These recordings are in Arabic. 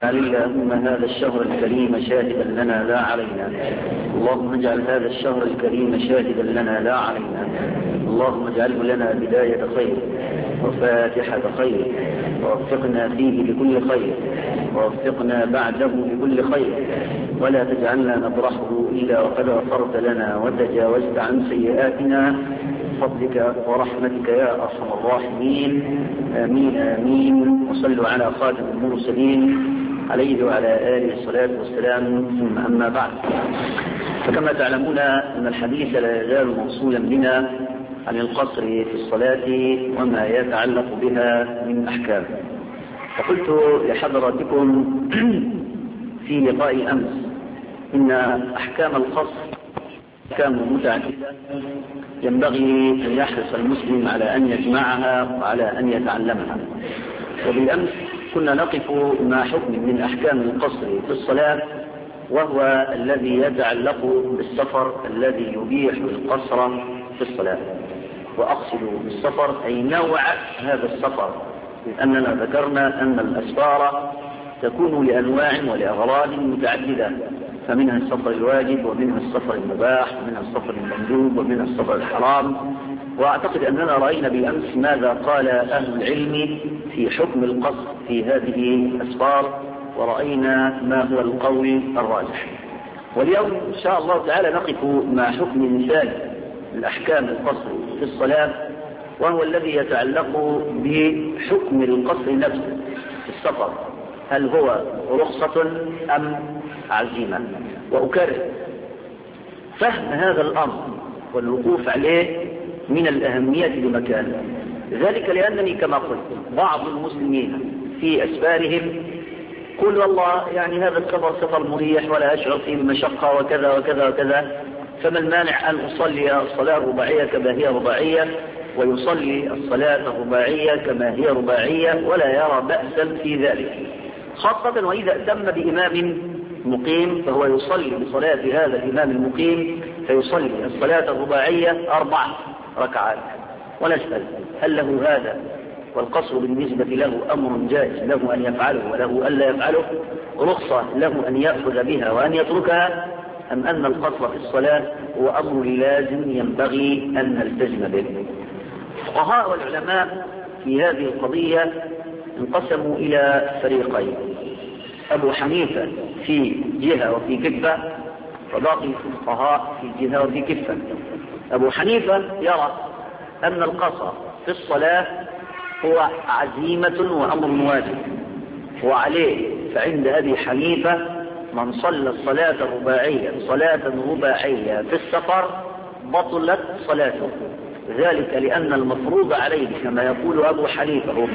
اللهم هذا الشهر الكريم شاهدا لنا لا علينا. اللهم اجعل هذا الشهر الكريم شاهدا لنا لا علينا. اللهم اجعله لنا بداية خير وفاتحة خير، ووفقنا فيه لكل خير، ووفقنا بعده لكل خير، ولا تجعلنا نبرحه إلا وقد غفرت لنا وتجاوزت عن سيئاتنا بفضلك ورحمتك يا أرحم الراحمين. آمين آمين. وصلوا على خاتم المرسلين عليه وعلى آله الصلاة والسلام. ثم أما بعد، فكما تعلمون أن الحديث لا يزال موصولا بنا عن القصر في الصلاة وما يتعلق بها من أحكام. فقلت لحضراتكم في لقاء أمس إن أحكام القصر أحكام متعددة ينبغي أن يحرص المسلم على أن يجمعها وعلى أن يتعلمها. وبالأمس كنا نقف مع حكم من أحكام القصر في الصلاة، وهو الذي يتعلق بالسفر الذي يبيح القصر في الصلاة. وأقصد بالسفر أي نوع هذا السفر، لأننا ذكرنا أن الأسفار تكون لأنواع ولأغراض متعددة، فمنها السفر الواجب، ومنها السفر المباح، ومنها السفر المندوب، ومنها السفر الحرام. وأعتقد أننا رأينا بالأمس ماذا قال أهل العلم في حكم القصر في هذه الأسفار، ورأينا ما هو القول الراجح. واليوم إن شاء الله تعالى نقف مع حكم مثال الأحكام القصر في الصلاة، وهو الذي يتعلق بحكم القصر نفسه في السفر، هل هو رخصة أم عزيمة؟ وأكرر فهم هذا الأمر والوقوف عليه من الأهمية لمكانه، ذلك لأنني كما قلت بعض المسلمين في أسفارهم قل والله يعني هذا السفر سفر مريح ولا أشعر فيه بمشقة وكذا وكذا وكذا، فما المانع أن أصلي الصلاة الرباعية كما هي رباعية، ويصلي الصلاة الرباعية كما هي رباعية، ولا يرى بأسا في ذلك، خاصة وإذا أتم بإمام مقيم فهو يصلي بصلاة هذا الإمام المقيم، فيصلي الصلاة الرباعية 4 ركعات. ونسأل هل له هذا والقصر بالنسبة له أمر جائز له أن يفعله وله ألا يفعله، رخصة له أن يأخذ بها وأن يتركها، أم أن القصر في الصلاة هو أمر لازم ينبغي أن نلتزم به؟ الفقهاء والعلماء في هذه القضية انقسموا إلى فريقين، أبو حنيفة في جهة وفي كفة، وباقي الفقهاء في جهة وفي كفة. أبو حنيفة يرى أن القصر في الصلاة هو عزيمة وأمر واجب، وعليه فعند أبي حنيفة من صلى الصلاة الرباعية صلاة رباعية في السفر بطلت صلاته، ذلك لأن المفروض عليه كما يقول أبو حنيفة هم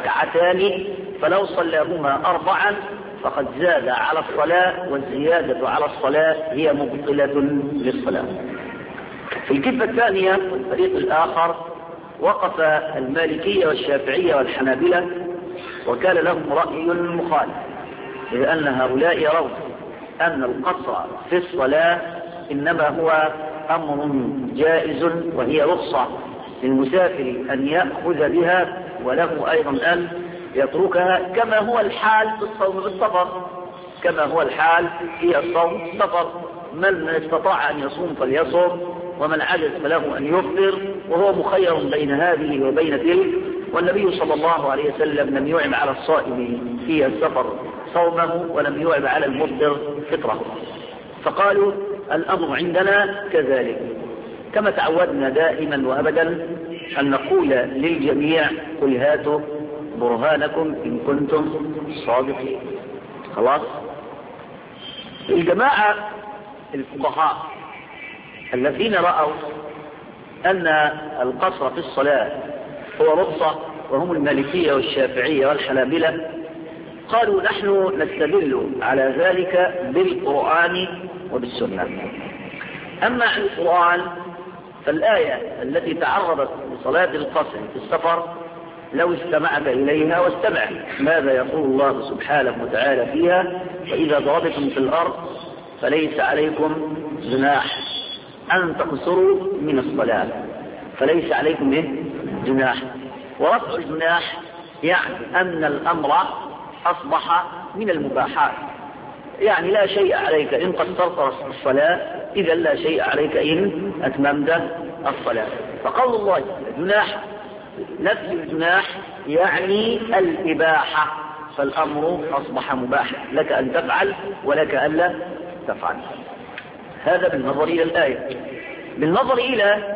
2 فلو صلاهما 4 فقد زاد على الصلاة، والزيادة على الصلاة هي مبطلة للصلاة. في الكفة الثانية والفريق الآخر وقف المالكية والشافعية والحنابلة، وكان لهم رأي مخالف، لأن هؤلاء يرون أن القصر في الصلاة إنما هو أمر جائز، وهي رخصة للمسافر أن يأخذ بها، وله أيضا أن يتركها، كما هو الحال في الصوم بالسفر، كما هو الحال في الصوم بالسفر. من استطاع أن يصوم فليصوم، ومن عجز فله أن يفطر، وهو مخير بين هذه وبين تلك. والنبي صلى الله عليه وسلم لم يعب على الصائم في السفر صومه، ولم يعب على المفطر فطره. فقالوا الأمر عندنا كذلك، كما تعودنا دائما وأبدا أن نقول للجميع قل هاتوا برهانكم إن كنتم صادقين. خلاص. الجماعة الفقهاء الذين رأوا أن القصر في الصلاة هو رخصة، وهم المالكية والشافعية والحنابلة، قالوا نحن نستدل على ذلك بالقرآن وبالسنة. أما عن القرآن فالآية التي تعرضت لصلاة القصر في السفر لو استمعت إليها واستمع ماذا يقول الله سبحانه وتعالى فيها: وإذا ضربتم في الأرض فليس عليكم جناح أن تقصروا من الصلاة، فليس عليكم جناح. ورفع الجناح يعني أن الأمر أصبح من المباحات، يعني لا شيء عليك إن قصرت الصلاة، إذا لا شيء عليك إن أتممت الصلاة. فقول الله جناح، نفي الجناح يعني الإباحة، فالأمر أصبح مباحا لك أن تفعل ولك ألا تفعل. هذا بالنظر إلى الآية. بالنظر إلى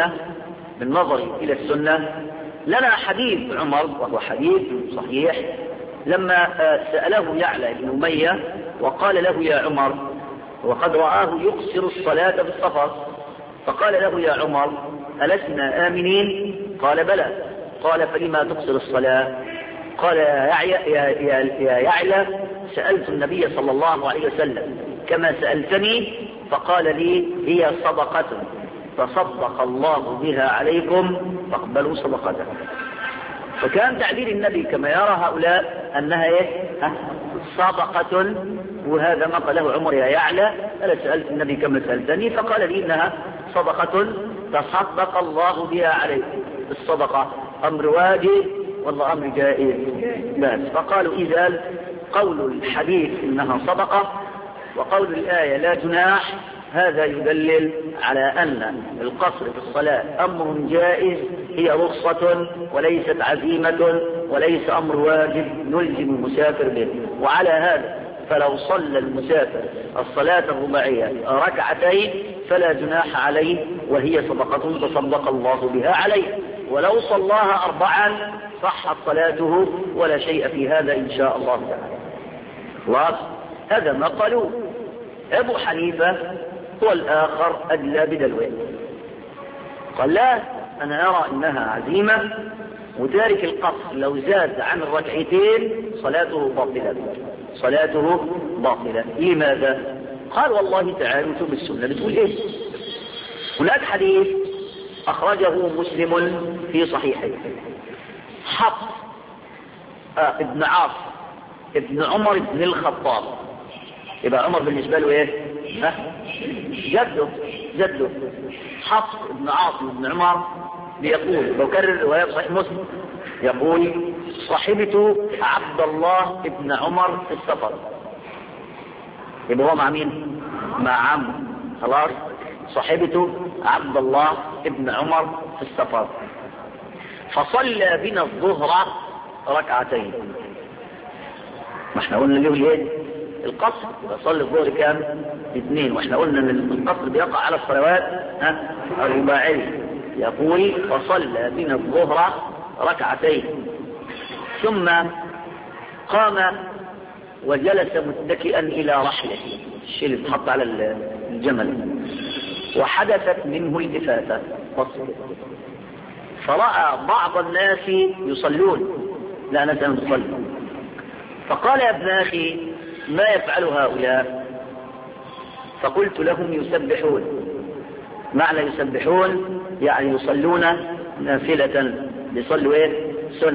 السنة لنا حديث عمر، وهو حديث صحيح، لما سأله يعلى بن أمية وقال له يا عمر، وقد رآه يقصر الصلاة في السفر، فقال له يا عمر ألسنا آمنين؟ قال بلى. قال فلما تقصر الصلاة؟ قال يا يعلى سألت النبي صلى الله عليه وسلم كما سألتني، فقال لي هي صدقة تصدق الله بها عليكم فاقبلوا صدقته. فكان تعبير النبي كما يرى هؤلاء أنها صدقة، وهذا ما قاله عمر يا يعلى ألا سألت النبي كما سألتني، فقال لي إنها صدقة تصدق الله بها عليكم. الصدقة أمر واجب والله أمر جائز بس. فقالوا إذا قول الحديث إنها صدقة وقول الآية لا جناح، هذا يدلل على أن القصر في الصلاة أمر جائز، هي رخصة وليست عزيمة وليس أمر واجب نلزم المسافر به. وعلى هذا فلو صلى المسافر الصلاة الرباعية ركعتين فلا جناح عليه، وهي صدقة تصدق الله بها عليه. ولو صلاها 4 صحت صلاته ولا شيء في هذا إن شاء الله تعالى. خلاص، هذا ما قالوا. أبو حنيفة هو الآخر أدلى بدلوه، قال لا، أنا أرى أنها عزيمة، وتارك القصر لو زاد عن الركعتين صلاته باطلة. لماذا؟ قال والله تعالى شوف السنة بتقول إيه. هناك حديث أخرجه مسلم في صحيحه، حفص ابن عاص ابن عمر بن الخطاب، يبقى عمر بالنسبة له ايه؟ جده حفص ابن عاصم بن عمر بيقول، بكرر رواية صحيح مسلم، يقول صحبت عبد الله ابن عمر في السفر. يبقى هو مع مين؟ مع عمه. خلاص، صحبت عبد الله ابن عمر في السفر فصلى بنا الظهر ركعتين. ما احنا قلنا له ايه؟ القصر. فصلي الظهر كام؟ 2. واحنا قلنا ان القصر بيقع على الصلوات الرباعية. يقول فصلى بنا الظهر ركعتين ثم قام وجلس متكئا الى رحله، الشيء اللي اتحط على الجمل، وحدثت منه الإفاتة فرأى بعض الناس يصلون، لا ناس تصلي، فقال يا ابن أخي ما يفعل هؤلاء؟ فقلت لهم يسبحون. معنى يسبحون يعني يصلون نافلة، يصلوا ايه؟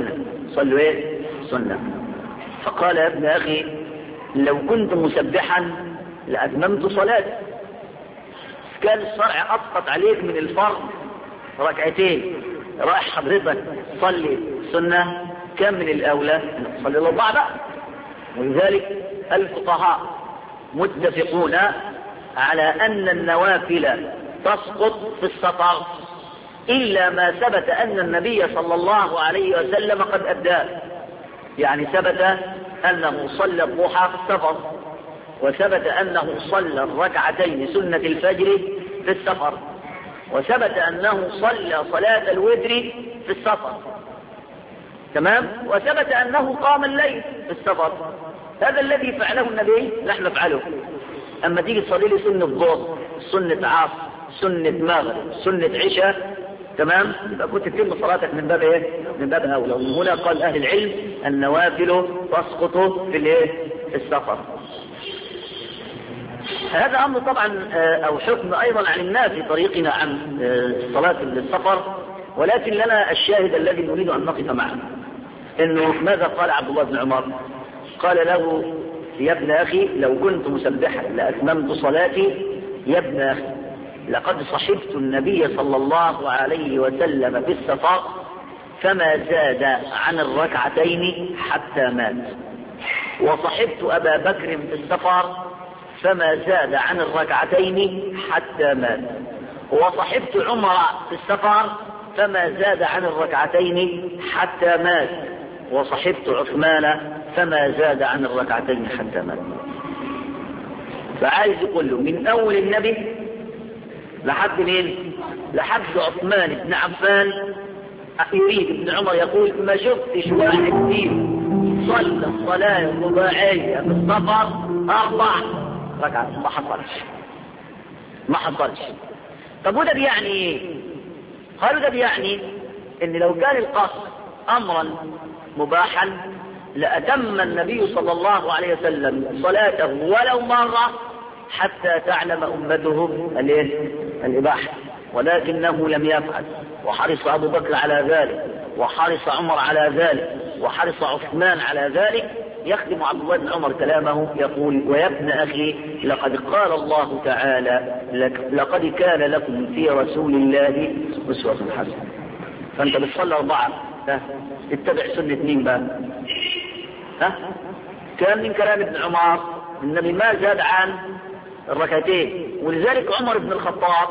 سنة. فقال يا ابن أخي لو كنت مسبحا لأتممت صلاتي، كان الشرع أسقط عليك من الفرض ركعتين، رايح حضرتك صلي سنة، كم من الأولى صلي الأربعة بقى. ولذلك الفقهاء متفقون على أن النوافل تسقط في السفر إلا ما ثبت أن النبي صلى الله عليه وسلم قد أداه. يعني ثبت أنه صلى الضحى في السفر، وثبت أنه صلى الركعتين سنة الفجر في السفر، وثبت أنه صلى صلاة الوتر في السفر، تمام، وثبت أنه قام الليل في السفر. هذا الذي فعله النبي نحن نفعله. أما تيجي تصلي لي سنة ظهر، سنة عصر، سنة مغرب، سنة عشاء، تمام، يبقى كنت تتم صلاتك من باب ايه؟ من باب أولى. ومن هنا قال أهل العلم النوافل تسقط في الايه؟ في السفر. هذا أمر طبعا أو حكم أيضا عن الناس في طريقنا عن صلاة السفر، ولكن لنا الشاهد الذي نريد أن نقف معه، إنه ماذا قال عبد الله بن عمر؟ قال له يا ابن أخي لو كنت مسبحا لأتممت صلاتي. يا ابن أخي لقد صحبت النبي صلى الله عليه وسلم في السفر فما زاد عن الركعتين حتى مات. وصحبت أبا بكر في السفر فما زاد عن الركعتين حتى مات، وصحبت عمر في السفر فما زاد عن الركعتين حتى مات، وصحبت عثمان فما زاد عن الركعتين حتى مات. فعايز يقول له من أول النبي لحد مين؟ لحد عثمان بن عفان. يريد ابن عمر يقول ما شفتش واحد فيهم صلى الصلاة الرباعية في السفر 4 ركعات، ما حصلش. طب وده بيعني ايه؟ قالوا ده بيعني ان لو كان القصر امرا مباحا لأتم النبي صلى الله عليه وسلم صلاته ولو مرة حتى تعلم أمته الإباحة، ولكنه لم يفعل، وحرص أبو بكر على ذلك، وحرص عمر على ذلك، وحرص عثمان على ذلك. يخدم عبد الله بن عمر كلامه يقول ويا ابن أخي لقد قال الله تعالى لقد كان لكم في رسول الله أسوة حسنة. فأنت بتصلي 4 اتبع سنة مين بقى؟ كان من كلام ابن عمر النبي ما زاد عن الركعتين. ولذلك عمر بن الخطاب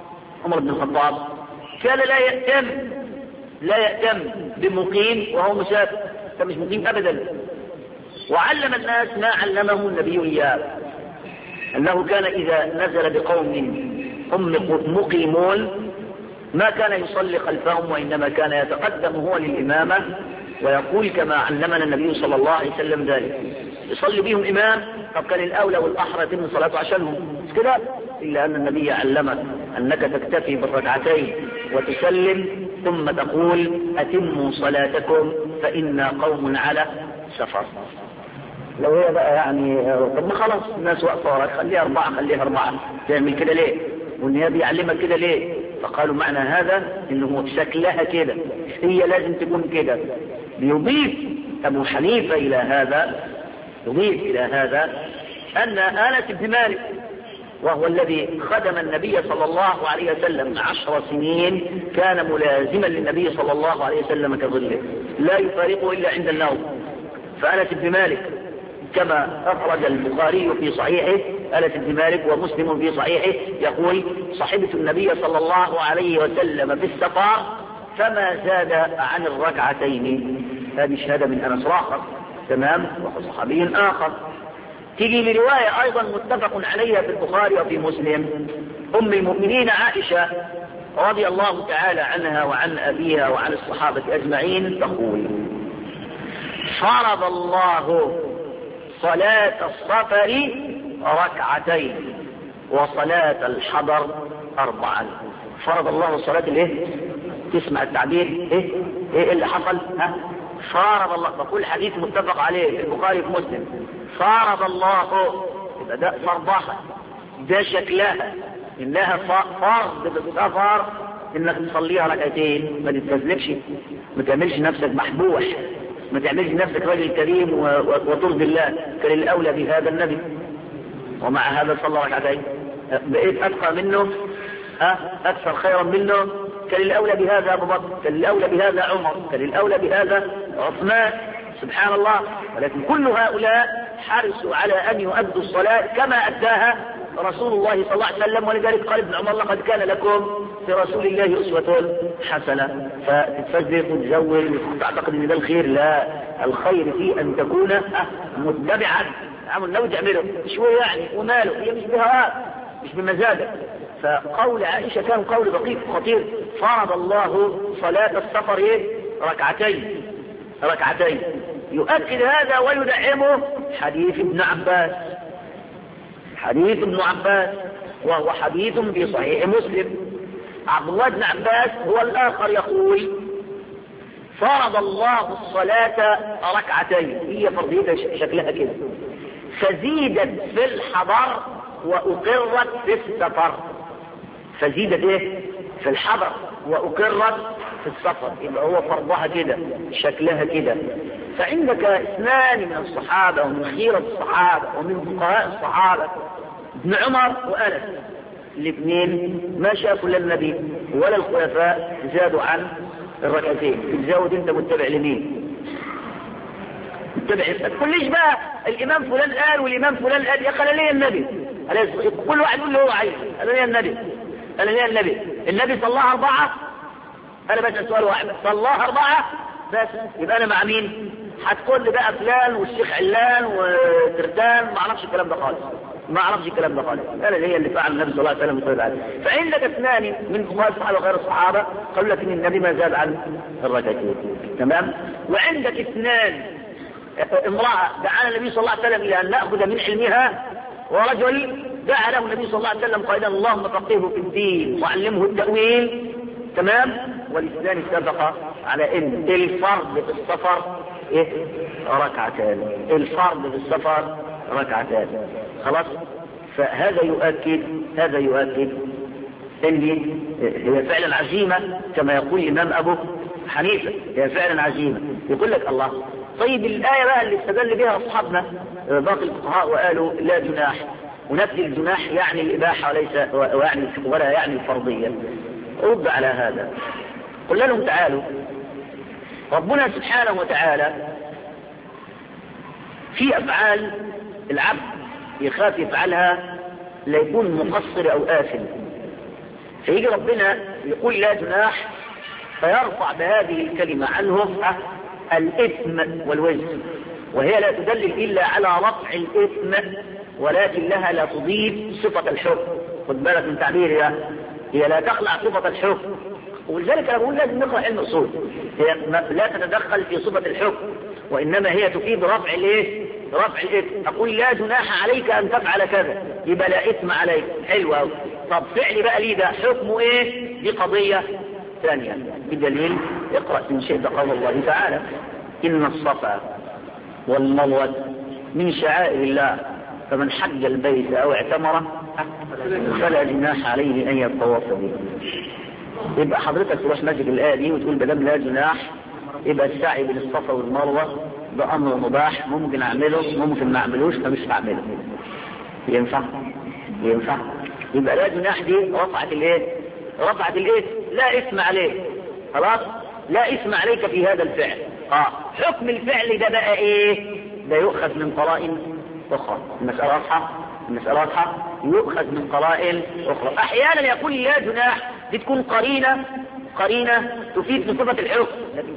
كان لا يأتم بمقيم وهو مسافر، كان مش مقيم أبدا. وعلم الناس ما علمه النبي إياه، أنه كان إذا نزل بقوم هم مقيمون ما كان يصلي خلفهم، وإنما كان يتقدم هو للإمامة ويقول كما علمنا النبي صلى الله عليه وسلم ذلك، يصلي بهم إمام. طب كان الأولى والأحرى يتم صلاته عشانهم مش كده؟ إلا أن النبي علمك أنك تكتفي بالركعتين وتسلم ثم تقول أتموا صلاتكم فإنا قوم على سفر. لو هي بقى يعني طب ما خلاص الناس واقفة وراك خليها 4 تعمل كده ليه؟ والنبي يعلمك كده ليه؟ فقالوا معنى هذا انه شكلها كده، هي لازم تكون كده. يضيف ابو حنيفة الى هذا ان انس بن مالك وهو الذي خدم النبي صلى الله عليه وسلم 10 سنين كان ملازما للنبي صلى الله عليه وسلم كظله لا يفارقه الا عند النوم. فانس بن مالك كما أخرج البخاري في صحيحه أنس بن مالك ومسلم في صحيحه يقول صحبت النبي صلى الله عليه وسلم في السفر فما زاد عن الركعتين. هذه شهادة من أنس آخر تمام وصحابي آخر. تيجي لرواية أيضا متفق عليها في البخاري وفي مسلم أم المؤمنين عائشة رضي الله تعالى عنها وعن أبيها وعن الصحابة أجمعين تقول فرض الله صلاة السفر 2 وصلاة الحضر 4. فرض الله صلاة تسمع التعبير ايه اللي حصل؟ فرض الله. بقول حديث متفق عليه في البخاري في مسلم. فرض الله يبقى ده فرضها، ده شكلها انها فرض بالسفر انك تصليها 2 ما تتكذبش، ما تعملش نفسك محبوح، ما تعملش نفسك راجل كريم وترضي الله. كان الأولى بهذا النبي ومع هذا صلى 2 بقيت أتقى منه أكثر خيرا منه. كان الأولى بهذا أبو بكر، كان الأولى بهذا عمر، كان الأولى بهذا عثمان سبحان الله. ولكن كل هؤلاء حرصوا على أن يؤدوا الصلاة كما أداها رسول الله صلى الله عليه وسلم. ولذلك قال ابن عمر لقد كان لكم في رسول الله أسوة حسنة. فتتفزق وتزول وتعتقد ان ده الخير، لا، الخير في ان تكون متبعا عمل لو تعمله شوية يعني وماله، هي مش بهواك مش بمزاجك. فقول عائشة كان قول دقيق خطير. فرض الله صلاة السفر 2 يؤكد هذا ويدعمه حديث ابن عباس وهو حديث في صحيح مسلم. عبد الله بن عباس هو الآخر يقول فرض الله الصلاة 2 هي فرضية شكلها كده، فزيدت في الحضر وأقرت في السفر. فزيدت في الحضر وأقرت في السفر، يبقى هو فرضها كده شكلها كده. فعندك 2 من الصحابة ومن خيرة الصحابة ومن فقهاء الصحابة ابن عمر وأنس، الاثنين ما شافوا لا النبي ولا الخلفاء زادوا عن 2. تزود انت متبع لمين؟ اتبع. ما تقوليش بقى الامام فلان قال والامام فلان قال، يا اخي انا ليا النبي، كل واحد يقول له هو عايز، انا ليا النبي، انا ليا النبي. النبي صلاها 4، انا بسأل سؤال واحد، صلاها 4 بس، يبقى انا مع مين؟ هتقول لي بقى فلان والشيخ علان وترتان، ما اعرفش الكلام ده خالص، ما اعرفش الكلام ده خالص. انا اللي هي اللي فعل النبي صلى الله عليه وسلم وصلى عليه. فعندك اثنان من فقهاء الصحابه وغير الصحابه قالوا لك ان النبي ما زاد عن الركعتين، تمام. وعندك اثنان، امراه دعانا النبي صلى الله عليه وسلم الى ان ناخذ من علمها، ورجل دعا له النبي صلى الله عليه وسلم قائلا اللهم فقهه في الدين وعلمه التاويل، تمام. والاثنان اتفقا على ان الفرض في السفر ركعتان، الفرض في السفر ركعتان، خلاص. فهذا يؤكد ان هي فعلا عزيمة كما يقول الامام ابو حنيفة، هي فعلا عزيمة. يقول لك الله، طيب الآية بقى اللي استدل بها اصحابنا باقي الفقهاء وقالوا لا جناح، ونفي الجناح يعني الاباحة ولا يعني الفرضية، رد على هذا. قل لهم تعالوا، ربنا سبحانه وتعالى في افعال العبد يخاف يفعلها لا يكون مقصر او آثم، فيجي ربنا يقول لا جناح فيرفع بهذه الكلمة عنهم الإثم والوزن، وهي لا تدلل إلا على رفع الإثم، ولكن لها لا تضيف صفة الحكم. خد بالك من تعبيرها، هي لا تخلع صفة الحكم، ولذلك أنا بقول لازم نقرأ علم الأصول، هي لا تتدخل في صفة الحكم، وإنما هي تفيد رفع الإيه؟ رفع الإثم. أقول لا جناح عليك أن تفعل كذا، يبقى لا إثم عليك، حلو أوي. طب فعلي بقى ليه ده حكمه إيه؟ دي قضية ثانية بدليل، اقرأ إن شئت قول الله تعالى إن الصفا والمروة من شعائر الله فمن حج البيت أو اعتمره فلا جناح عليه أن يطوف به. يبقى حضرتك تروح ماسك الآية دي وتقول بدل لا جناح، يبقى السعي بين الصفا والمروة ده أمر مباح، ممكن أعمله ممكن ما أعملوش فمش هعمله. ينفع؟ يبقى لا جناح دي رفعت الإيه؟ لا إثم عليه، خلاص، لا إثم عليك في هذا الفعل. حكم الفعل ده بقى إيه؟ ده يؤخذ من قرائن أخرى. المسألة واضحة، يؤخذ من قرائن أخرى. أحيانا يقول لا جناح دي تكون قرينة تفيد بصفة الحكم، لكن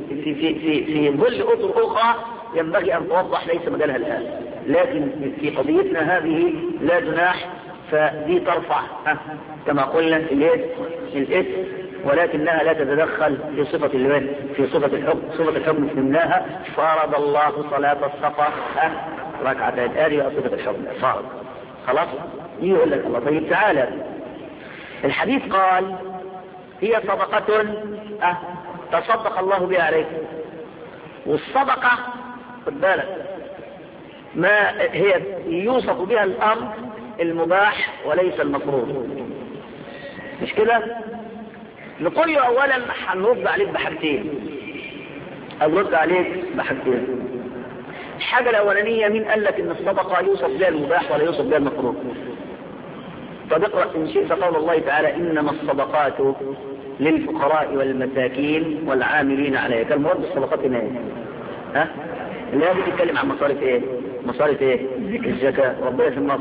في ظل أطر أخرى ينبغي أن توضح ليس مجالها الآن. لكن في قضيتنا هذه لا جناح، فدي ترفع كما قلنا الإثم، ولكنها لا تتدخل في صفة الحكم. صفة الحكم فهمناها، فرض الله صلاة السفر ركعتين، هذه صفة الحكم فرض، خلاص. يقول لك الله طيب تعالى، الحديث قال هي صدقة تصدق الله بها عليك، والصدقة خد بالك ما هي يوصف بها الأمر المباح وليس المفروض، مش كده؟ نقول له أولا هنرد عليك بحاجتين، الحاجة الأولانية، مين قال لك إن الصدقة يوصف بها المباح ولا يوصف بها المفروض؟ طب اقرأ إن شئت قول الله تعالى إنما الصدقات للفقراء والمساكين والعاملين عليها. كان مراد الصدقات هنا ايه؟ اللي هذه تتكلم عن مصارف ايه؟ الزكاة. ربنا سماها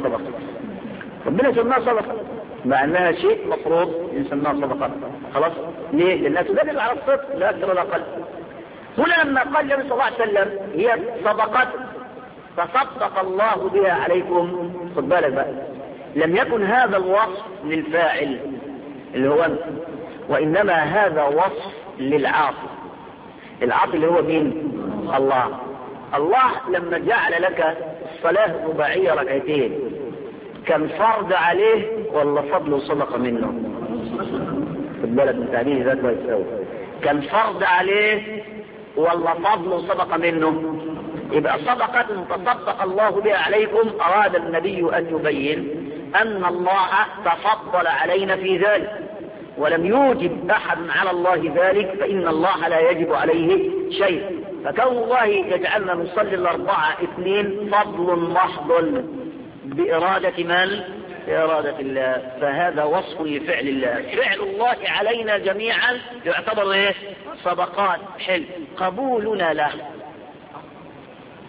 صدقة، مع انها شيء مفروض يسمى صدقة، خلاص. ليه؟ لانها تدل على الصدق لا اكثر ولا اقل. هنا لما قال النبي صلى الله عليه وسلم هي صدقة تصدق الله بها عليكم، خد بالك بقى، لم يكن هذا الوصف للفاعل اللي هو انت، وانما هذا وصف للعاطي. العاطي اللي هو مين؟ الله لما جعل لك الصلاة رباعية ركعتين كان فرض عليه ولا فضل وصدقة منه؟ خد بالك من تعبير ذات ويساوي، كان فرض عليه ولا فضل وصدقة منه؟ يبقى صدقة تصدق الله بها عليكم، أراد النبي أن يبين أن الله تفضل علينا في ذلك، ولم يوجب أحد على الله ذلك، فإن الله لا يجب عليه شيء. فكون الله يجعلنا نصلي الأربعة اثنين فضل محض بإرادة من؟ بإرادة الله. فهذا وصف لفعل الله، فعل الله علينا جميعا يعتبر ايه؟ صدقات. حل قبولنا له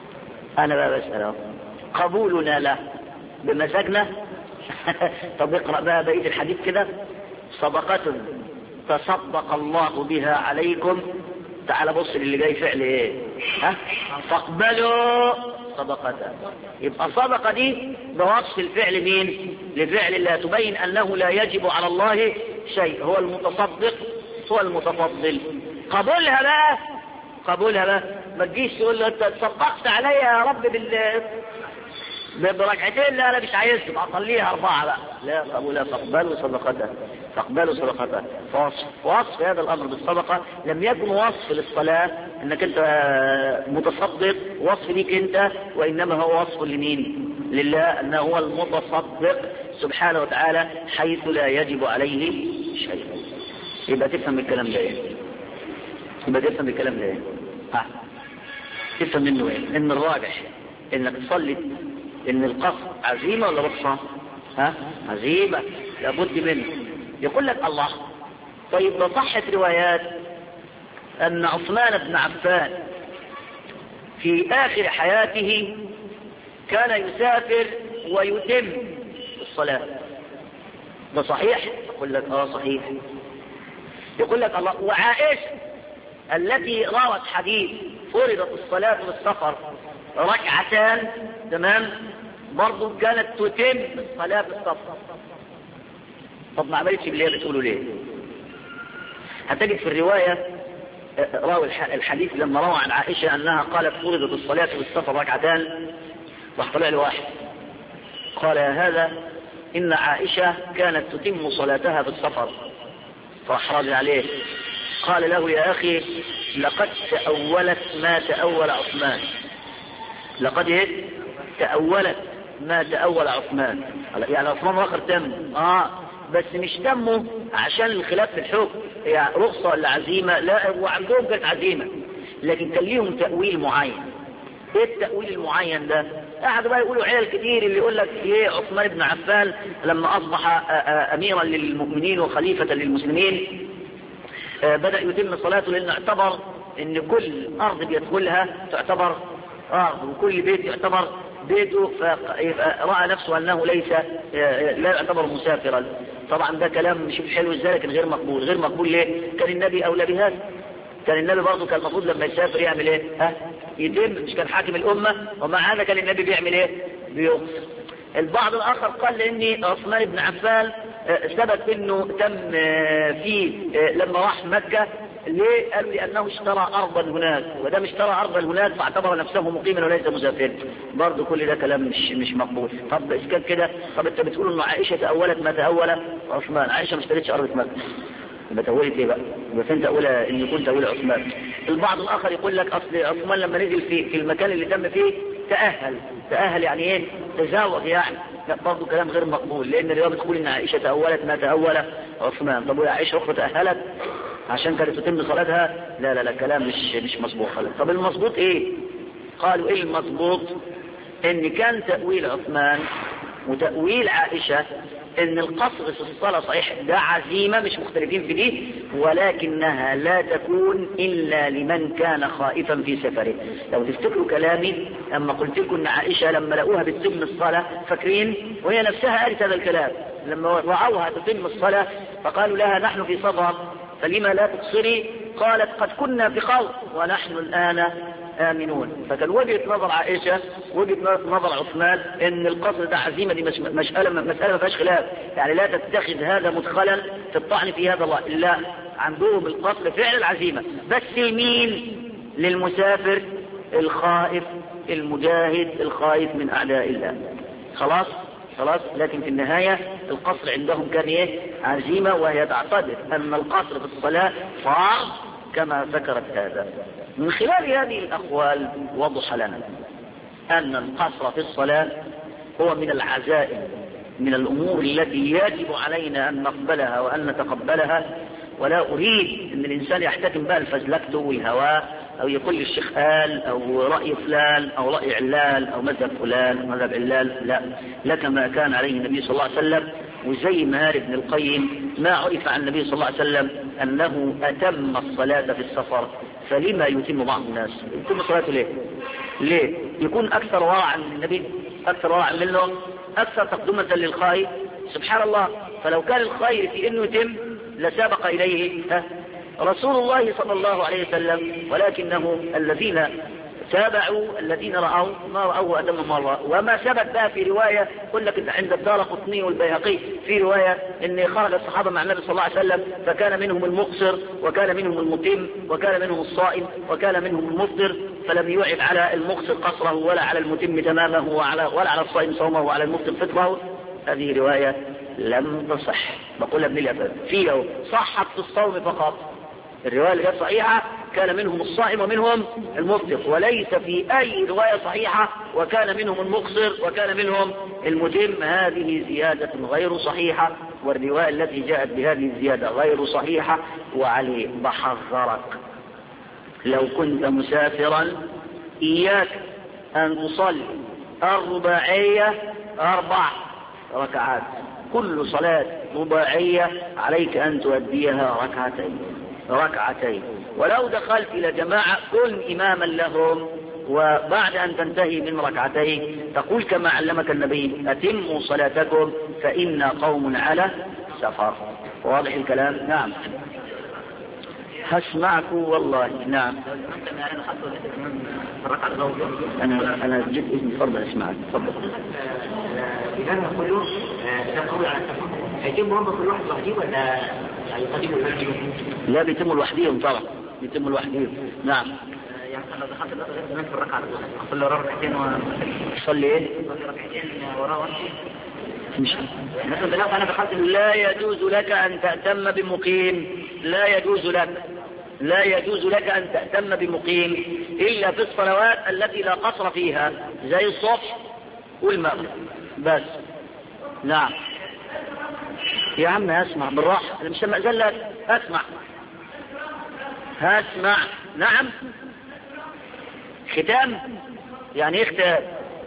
أنا بقى بسأله قبولنا له بمزاجنا. طب اقرأ بقى بقية الحديث كده. صدقة تصدق الله بها عليكم. تعال بص للي جاي فعل ايه؟ فاقبلوا صدقته. يبقى الصدقة دي بوصف الفعل مين؟ لفعل الله، تبين أنه لا يجب على الله شيء، هو المتصدق هو المتفضل. قبولها بقى، قبولها بقى ما تجيش تقول له انت تصدقت عليا يا رب بركعتين، لا انا مش عايزهم اصليها 4 بقى، لا قبولها. فاقبلوا صدقته، فاقبلوا صدقته. وصف هذا الامر بالصدقه لم يكن وصف للصلاه انك انت متصدق، وصف ليك انت، وانما هو وصف لمين؟ لله، انه هو المتصدق سبحانه وتعالى حيث لا يجب عليه شيء. يبقى تفهم الكلام ده ايه؟ يبقى تفهم الكلام ده ايه؟ تفهم منه ايه؟ ان الراجح انك تصلي ان القصر عزيمة ولا رخصة؟ عزيمة لابد منه. يقول لك الله طيب بصحت روايات ان عثمان بن عفان في اخر حياته كان يسافر ويتم الصلاة، ده صحيح؟ يقول لك صحيح. يقول لك الله وعائشة التي روت حديث فرضت الصلاة بالسفر 2 تمام، برضو كانت تتم الصلاة بالسفر. طب ما عملتش بالليل بتقولوا ليه؟ هتجد في الرواية راوي الحديث لما روى عن عائشة انها قالت فرضت الصلاة بالسفر 2، راح طلع له واحد قال يا هذا ان عائشة كانت تتم صلاتها بالسفر، فراح راضي عليه قال له يا اخي لقد تأولت ما تأول عثمان، لقد ايه؟ تأولت ما تأول عثمان. يعني عثمان واخر تم بس مش تمه عشان الخلاف في الحكم يعني رخصة ولا عزيمة، لا وعندهم كانت عزيمة، لكن كان ليهم تأويل معين. ايه التأويل المعين ده؟ قاعد بقى يقولوا علل كتير، اللي يقول لك ايه عثمان بن عفان لما اصبح اميرا للمؤمنين وخليفة للمسلمين بدأ يتم صلاته، لانه اعتبر ان كل ارض بيدخلها تعتبر ارض وكل بيت يعتبر بيته، فرأى نفسه انه ليس لا يعتبر مسافرا. طبعا ده كلام مش حلو ازاي، لكن غير مقبول. غير مقبول ليه؟ كان النبي اولى بهذا، كان النبي برضه كان المفروض لما يسافر يعمل ايه؟ يتم، مش كان حاكم الامه؟ ومع هذا كان النبي بيعمل ايه؟ بيقصر. البعض الاخر قال ان عثمان بن عفان ثبت انه تم فيه لما راح مكة. ليه؟ قالوا لانه اشترى ارضا هناك، ودام اشترى ارضا هناك فاعتبر نفسه مقيما وليس مسافرا. برضه كل ده كلام مش مقبول. طب اذا كان كده، طب انت بتقول ان عائشة تأولت ما تأول عثمان، عائشة ما اشترتش ارض مكة، يبقى تأولت ايه بقى؟ يبقى فين تأولها ان يكون تأويل عثمان؟ البعض الاخر يقول لك اصل عثمان لما نزل في المكان اللي تم فيه تأهل يعني ايه؟ تزاوج يعني. لا برضه كلام غير مقبول، لان الرواية بتقول ان عائشة تأولت ما تأول عثمان. طب ويا عائشة اخرى تأهلت عشان كانت تتم صلاتها؟ لا كلام مش مظبوط خالص. طب المظبوط ايه؟ قالوا ايه المظبوط؟ ان كان تأويل عثمان وتأويل عائشة ان القصر في الصلاة صحيح، ده عزيمة مش مختلفين في دي، ولكنها لا تكون الا لمن كان خائفا في سفره. لو تفتكروا كلامي اما قلت لكم ان عائشة لما لقوها بتتم الصلاة، فاكرين؟ وهي نفسها قالت هذا الكلام لما رأوها تتم الصلاة، فقالوا لها نحن في سفر فلما لا تقصري؟ قالت قد كنا في خوف ونحن الآن آمنون. فكان وجهة نظر عائشة وجهة نظر عثمان ان القصر ده عزيمة، دي مسألة ما فيهاش خلاف، يعني لا تتخذ هذا مدخلا في الطعن في هذا الله. لا، عندهم القصر فعل العزيمة، بس لمين؟ للمسافر الخائف المجاهد الخائف من أعداء الله. خلاص. لكن في النهاية القصر عندهم كان ايه؟ عزيمة، وهي تعتبر ان القصر في الصلاة فرض كما ذكرت هذا. من خلال هذه الأقوال وضح لنا أن القصر في الصلاة هو من العزائم، من الأمور التي يجب علينا أن نقبلها وأن نتقبلها. ولا أريد أن الإنسان يحتكم بقى الفزلكته والهواء، أو يقول الشيخ قال أو رأي فلان أو رأي علال أو مذهب فلان أو مذهب علال. لا، لك ما كان عليه النبي صلى الله عليه وسلم. وزي ما قال ابن القيم ما عرف عن النبي صلى الله عليه وسلم أنه أتم الصلاة في السفر، فلما يتم بعض الناس يتم صلاته ليه يكون أكثر ورعا من النبي، أكثر ورعا منه، أكثر تقدمة للخير. سبحان الله، فلو كان الخير في أنه يتم لسابق إليه رسول الله صلى الله عليه وسلم، ولكنه الذين تابعوا الذين رأوا ما رأوه أتم مرة. وما ثبت بقى في رواية قل لك عند الدارقطني والبيهقي في رواية ان خرج الصحابة مع النبي صلى الله عليه وسلم فكان منهم المقصر وكان منهم المتم وكان منهم الصائم وكان منهم المفطر، فلم يعب على المقصر قصره ولا على المتم تمامه ولا على الصائم صومه وعلى المفطر فطره. هذه رواية لم تصح. بقول ابن الأبد فيه صحت في الصوم فقط، الرواية اللي هي صحيحة كان منهم الصائم ومنهم المفطر، وليس في أي رواية صحيحة وكان منهم المقصر وكان منهم المتم. هذه زيادة غير صحيحة، والرواية التي جاءت بهذه الزيادة غير صحيحة. وعليه بحذرك لو كنت مسافرا إياك أن تصلي الرباعية 4 ركعات، كل صلاة رباعية عليك أن تؤديها ركعتين، ولو دخلت إلى جماعة كن إماما لهم، وبعد أن تنتهي من ركعتين تقول كما علمك النبي أتموا صلاتكم فإن قوم على سفر. واضح الكلام؟ نعم هسمعك والله. نعم أنا جد اسمي فرض أسمعك. تفضل. إذا كله تقول على السفر هيتم ربط كل واحد لوحده ولا يقدموا لوحده؟ لا بيتموا لوحدهم طبعا، بيتموا لوحدهم. نعم. يعني لو دخلت في الركعة أصلي ركعتين تصلي إيه؟ ركعتين وراه مش مثلا أنا دخلت. لا يجوز لك أن تأتم بمقيم، لا يجوز لك أن تأتم بمقيم إلا في الصلوات التي لا قصر فيها زي الصبح والمغرب بس. نعم يا عم اسمع بالراحة، أنا مش مأذن لك، هسمع. نعم ختام يعني ايه ختام؟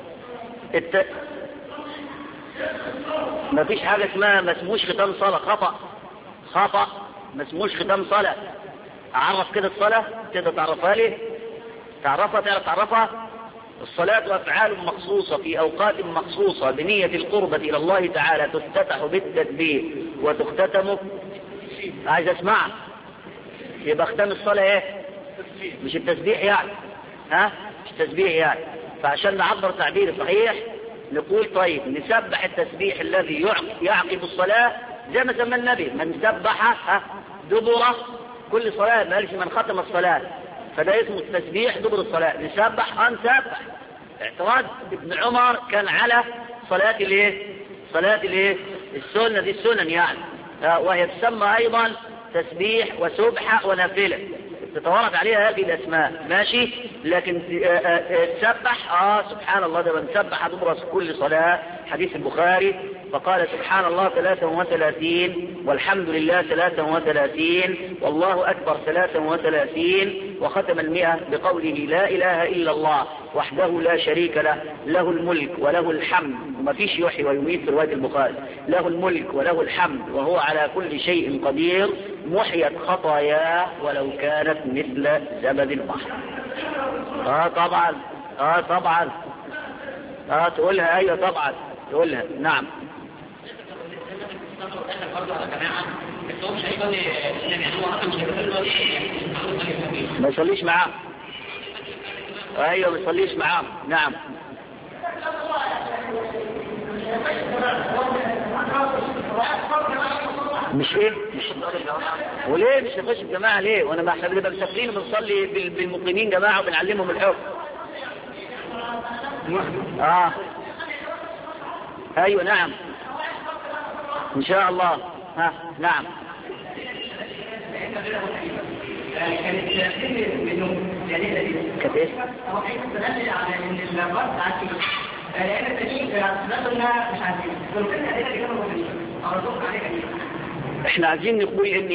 ما فيش حاجة اسمها ما اسموش ختام صلاة، خطأ ما اسموش ختام صلاة. اعرف كده الصلاة تقدر تعرفها لي؟ تعرفها. الصلاة أفعال مخصوصة في أوقات مخصوصة بنية القربة إلى الله تعالى، تفتتح بالتكبير وتختتم. عايز اسمع. يبقى ختام الصلاة ايه؟ مش التسبيح يعني، مش التسبيح يعني. فعشان نعبر تعبير صحيح نقول طيب نسبح التسبيح الذي يعقب الصلاة زي ما سمى النبي من سبح دبر كل صلاة، ما قالش من ختم الصلاة، فده اسمه التسبيح دبر الصلاة. نسبح نسبح. اعتراض ابن عمر كان على صلاة الايه السنة دي، السنن يعني، وهي تسمى ايضا تسبيح وسبحة ونافلة، تتورد عليها هذه الاسماء ماشي. لكن تسبح سبحان الله ده بنسبح دبر كل صلاة، حديث البخاري فقال سبحان الله 33 والحمد لله 33 والله أكبر 33 وختم 100 بقوله لا إله إلا الله وحده لا شريك له، له الملك وله الحمد، وما فيش يحيي ويميت في رواية البخاري، له الملك وله الحمد وهو على كل شيء قدير، محيت خطاياه ولو كانت مثل زبد البحر. طبعا تقولها. ايوه طبعا تقولها. نعم ما يصليش معاه. ايوه ما يصليش معاه. نعم مش ايه وليه مش نخش الجماعة ليه؟ وانا ما احنا بنبقى مسافرين وبنصلي بالمقيمين جماعة وبنعلمهم الحكم. ايوه نعم ان شاء الله. نعم كانت ايه؟ احنا عايزين نقول ان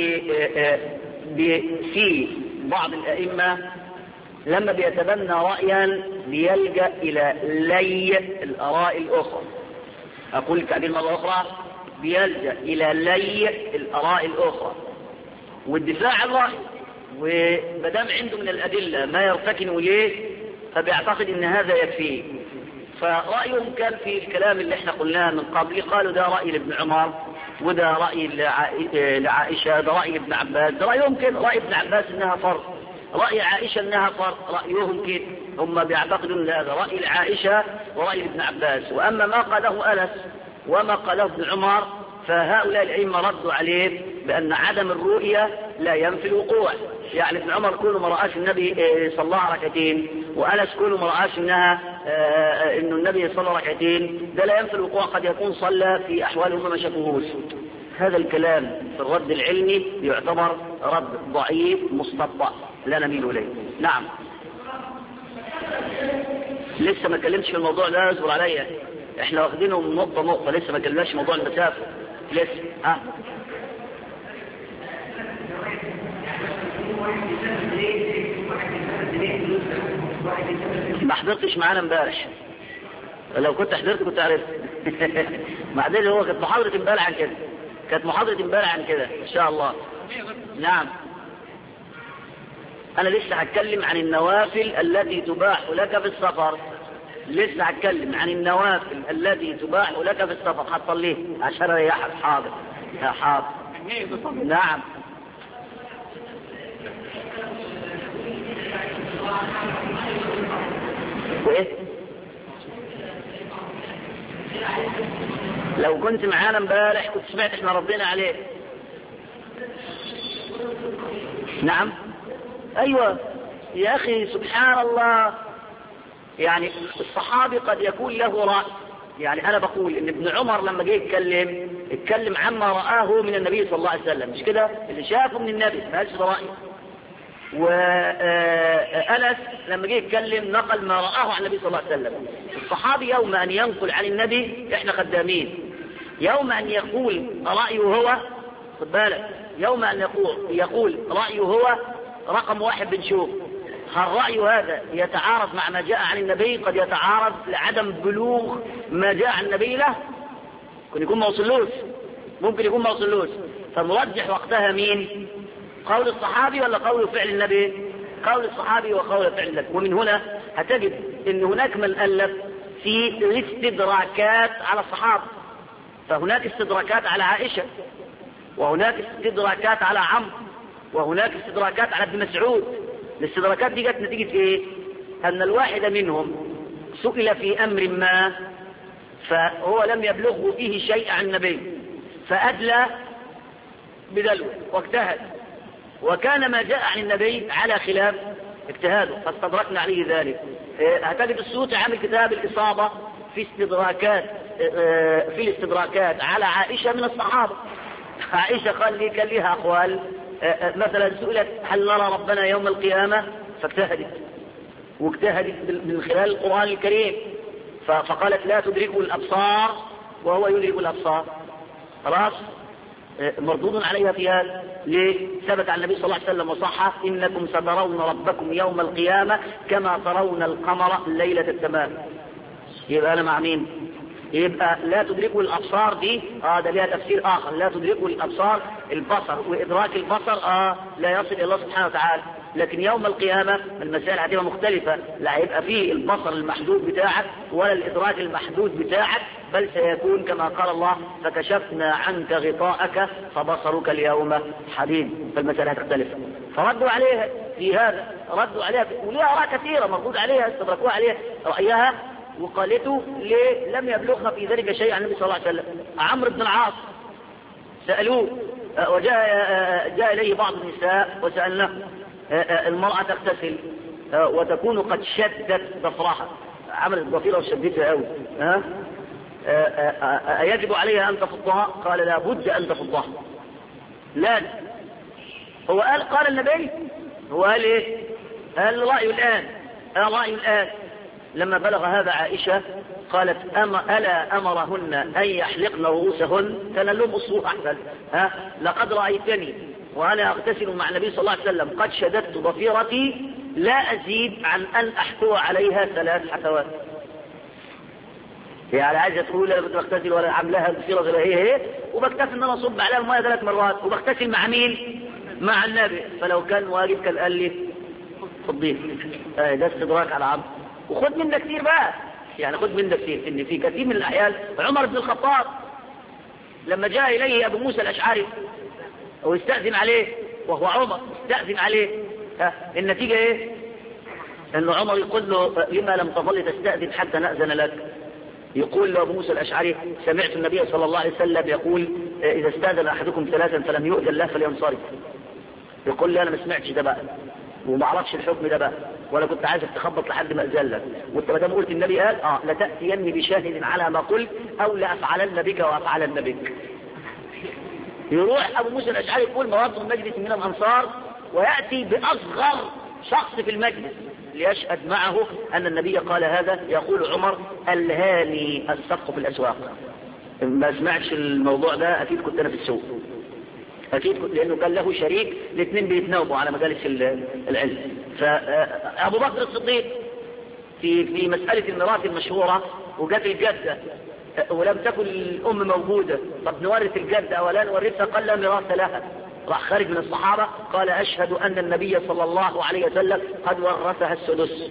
في بعض الائمة لما بيتبنى رأيا بيلجأ الى لي الاراء الاخرى. اقول التعبير مرة اخرى، بيلجأ الى لي الاراء الاخرى والدفاع عن الرأي. ومدام عنده من الأدلة ما يرتكن إليه فبيعتقد ان هذا يكفيه. فرأيهم كان في الكلام اللي احنا قلناه من قبل، قالوا ده رأي لابن عمر وده رأي لعائشة، ده رأي ابن عباس، ده رأيهم كده، رأي ابن عباس انها فرض، رأي عائشة انها فرض، رأيهم كده، هم بيعتقدون ان هذا رأي لعائشة ورأي ابن عباس. واما ما قاله أنس وما قاله ابن عمر فهؤلاء الأئمة ردوا عليه بأن عدم الرؤية لا ينفي الوقوع. يعني ابن عمر كله ما رآش النبي صلى ركعتين، وأنس كله ما رآش انه النبي صلى ركعتين، ده لا ينفي الوقوع، قد يكون صلى في أحوال هم ما شافوهوش. هذا الكلام في الرد العلمي يعتبر رد ضعيف مستطبع لا نميل إليه. نعم. لسه ما اتكلمتش في الموضوع ده، اصبر عليا، احنا واخدينه نقطة لسه ما اتكلمناش موضوع المسافة لسه. ما حضرتش معانا امبارح، لو كنت حضرت كنت عرفت. بعدين هو كانت محاضرة امبارح عن كده، كانت محاضرة امبارح عن كده ان شاء الله. نعم. انا لسه هتكلم عن النوافل التي تباح لك في السفر، لسه هتكلم عن النوافل التي تباح لك في السفر. هتصليه عشان اريحك. حاضر يا حاضر. نعم. وايه؟ لو كنت معانا امبارح كنت سمعت احنا ردينا عليه. نعم. ايوه يا اخي سبحان الله، يعني الصحابي قد يكون له رأي. يعني انا بقول ان ابن عمر لما جه اتكلم عما رآه من النبي صلى الله عليه وسلم، مش كده؟ اللي شافه من النبي ما قالش ده رأي. وأنس لما جه يتكلم نقل ما رآه عن النبي صلى الله عليه وسلم. الصحابي يوم أن ينقل عن النبي احنا خدامين، يوم أن يقول رأيه هو، خد بالك، يوم أن يقول رأيه هو رقم واحد بنشوف هل رأي هذا يتعارض مع ما جاء عن النبي. قد يتعارض لعدم بلوغ ما جاء عن النبي له، ممكن يكون ما وصلوش، فمرجح وقتها مين؟ قول الصحابي ولا قول فعل النبي؟ قول الصحابي وقول فعل النبي. ومن هنا هتجد ان هناك من ألف في الاستدراكات على الصحابة، فهناك استدراكات على عائشة، وهناك استدراكات على عمرو، وهناك استدراكات على ابن مسعود. الاستدراكات دي جت نتيجة ايه؟ ان الواحد منهم سئل في امر ما فهو لم يبلغه فيه شيء عن النبي فأدلى بدلوه واجتهد، وكان ما جاء عن النبي على خلاف اجتهاده فاستدركنا عليه ذلك. هتجد السيوطي عامل كتاب الإصابة في الاستدراكات على عائشة من الصحابة. عائشة كان لها أقوال، مثلا سئلت هل نرى ربنا يوم القيامة واجتهدت من خلال القرآن الكريم فقالت لا تدركه الأبصار وهو يدرك الأبصار. خلاص مردود عليها في هذا. ليه؟ ثبت عن النبي صلى الله عليه وسلم وصحح إنكم سترون ربكم يوم القيامة كما ترون القمر ليلة التمام. يبقى أنا مع مين؟ يبقى لا تدركوا الأبصار دي ده لها تفسير آخر. لا تدركوا الأبصار البصر، وإدراك البصر لا يصل إلى الله سبحانه وتعالى. لكن يوم القيامة المسائل هتبقى مختلفة، لا هيبقى فيه البصر المحدود بتاعك ولا الإدراك المحدود بتاعك، بل سيكون كما قال الله فكشفنا عنك غطاءك فبصرك اليوم حديد. فالمسائل هتختلف. فردوا عليها في هذا، ردوا عليها وليها آراء كثيرة مردود عليها، استدركوها عليها رأيها وقالته ليه لم يبلغها في ذلك شيء عن النبي صلى الله عليه وسلم. عمرو بن العاص سألوه جاء إليه بعض النساء وسألناه المرأة تغتسل وتكون قد شدت ضفرها، عملت ضفيرة وشدتها قوي، يجب عليها أن تفضها؟ قال لا بد أن تفضها. لا هو قال النبي، هو قال إيه؟ قال رأي الآن لما بلغ هذا عائشة قالت ألا أمرهن أن يحلقن رؤوسهن كان لهم أصول أحسن. لقد رأيتني وأنا أغتسل مع النبي صلى الله عليه وسلم قد شددت ضفيرتي لا أزيد عن أن أحتوى عليها 3 حثوات. يعني عايزة تقول أنا كنت بغتسل ولا عاملها ضفيرة غير هي وبكتفي أن أنا أصب عليها المية 3 مرات وبغتسل مع مين؟ مع النبي، فلو كان واجب كان قال لي فضيل. ده استدراك على عمرو. وخد منه كتير بقى، يعني خد منه كتير ان في كثير من الاحيان عمر بن الخطاب لما جاء اليه ابو موسى الاشعري واستأذن عليه وهو عمر استأذن عليه، النتيجة ايه؟ ان عمر يقول له لما لم تظل تستأذن حتى نأذن لك؟ يقول له ابو موسى الاشعري سمعت النبي صلى الله عليه وسلم يقول اذا استأذن احدكم ثلاثا فلم يؤذن له فلينصرف. يقول لي انا ما سمعتش ده بقى وما اعرفش الحكم ده بقى، ولا كنت عايزك تخبط لحد ما اذن لك، وانت ما دام قلت النبي قال لتأتيني بشاهد على ما قلت او لافعلن بك وافعلن بك. يروح ابو موسى الاشعري يقول مواد المجلس من الانصار ويأتي باصغر شخص في المجلس ليشهد معه ان النبي قال هذا. يقول عمر الهاني السبق في الاسواق. ما سمعتش الموضوع ده اكيد كنت انا في السوق، اكيد كنت، لانه كان له شريك، الاثنين بيتناوبوا على مجالس العلم. فابو بكر الصديق في مسألة الميراث المشهورة وجات الجدة ولم تكن الام موجودة، طب نورث الجدة ولا نورثها؟ قال لا ميراث لها. راح خارج من الصحابة قال اشهد ان النبي صلى الله عليه وسلم قد ورثها السدس.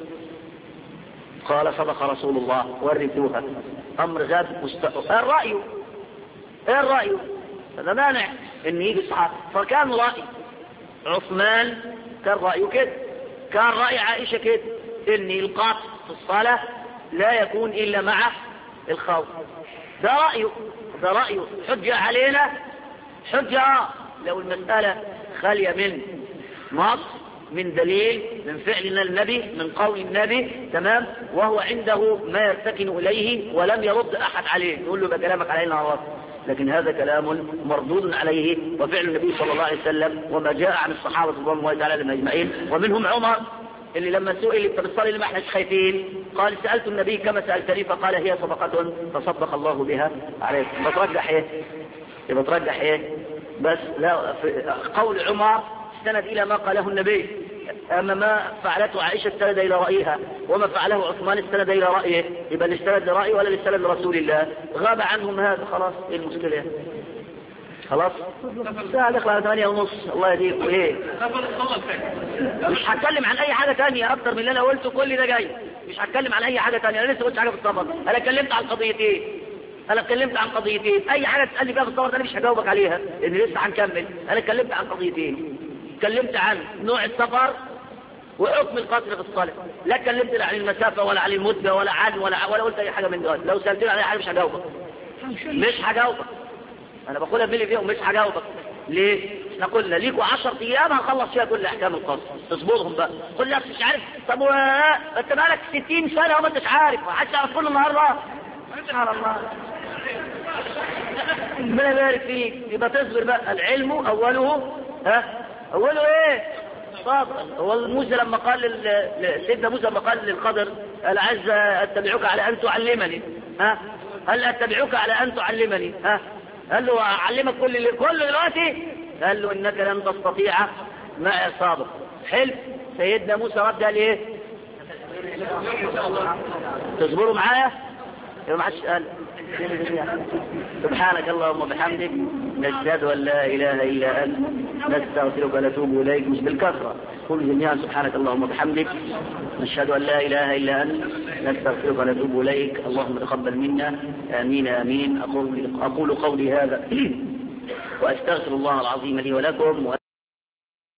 قال صدق رسول الله ورثوها. امر غاب الرأي ايه الرأي؟ هذا مانع ان يجي الصحابة. فكان رأي عثمان كان رأيه كده، كان رأي عائشة كده، ان القاط في الصلاة لا يكون الا مع الخوف. ده رأيه حجة علينا، حجة لو المسألة خالية من نص، من دليل، من فعل النبي، من قول النبي، تمام، وهو عنده ما يرتكن إليه ولم يرد أحد عليه، نقول له بكلامك علينا عرض. لكن هذا كلام مردود عليه وفعل النبي صلى الله عليه وسلم وما جاء عن الصحابة رضوان الله تعالى عليهم أجمعين. ومنهم عمر اللي لما سئل انت بتصلي لما احنا خايفين قال سألت النبي كما سألتني فقال هي صدقة فصدق الله بها عليك. بترجح ايه؟ بس لا، قول عمر استند الى ما قاله النبي، اما ما فعلته عائشة استند الى رأيها، وما فعله عثمان استند الى رأيه. يبقى استند لرأيه ولا استند لرسول الله؟ غاب عنهم هذا، خلاص ايه المشكلة؟ خلاص الساعة دخل على 8:30. الله يهديك. وايه مش هتكلم عن اي حاجة تانية اكتر من اللي انا قلته، كل ده جاي مش هتكلم عن اي حاجة تانية. انا لسه قلت حاجة في الصبر، انا اتكلمت عن قضيتين، اي حاجة تسألني فيها في الصبر انا مش هجاوبك عليها لان لسه هنكمل. انا اتكلمت عن قضيتين، اتكلمت عن نوع السفر وحكم القصر في الصلاة، لا اتكلمت عن المسافة ولا عن المدة ولا قلت اي حاجة من دول. لو سألتني عن اي حاجة مش هجاوبك. انا بقولها بملي فيهم مش هجاوبك. ليه؟ احنا قلنا ليكوا 10 ايام هنخلص فيها كل احكام القصر، اصبرهم بقى. قل لك مش عارف، طب انت بقالك 60 سنة وما انتش عارف، ما حدش يعرف كل النهارده. سبحان الله، ربنا يبارك فيك. يبقى تصبر بقى. العلم اوله اوله ايه؟ صبر. هو موسى لما قال سيدنا موسى لما قال للخضر قال عايز اتبعك على ان تعلمني، هل اتبعك على ان تعلمني؟ قال له اعلمك كل دلوقتي؟ قال له انك لن تستطيع معي صابر. حلو. سيدنا موسى رد قال ايه؟ تصبروا معايا؟ يبقى ما حدش قال. سبحانك اللهم وبحمدك نشهد ان لا اله الا انت نستغفرك ونتوب اليك. مش بالكثره، قل جميعا سبحانك اللهم وبحمدك نشهد ان لا اله الا انت نستغفرك ونتوب اليك. اللهم تقبل منا، امين امين. اقول قولي هذا واستغفر الله العظيم لي ولكم.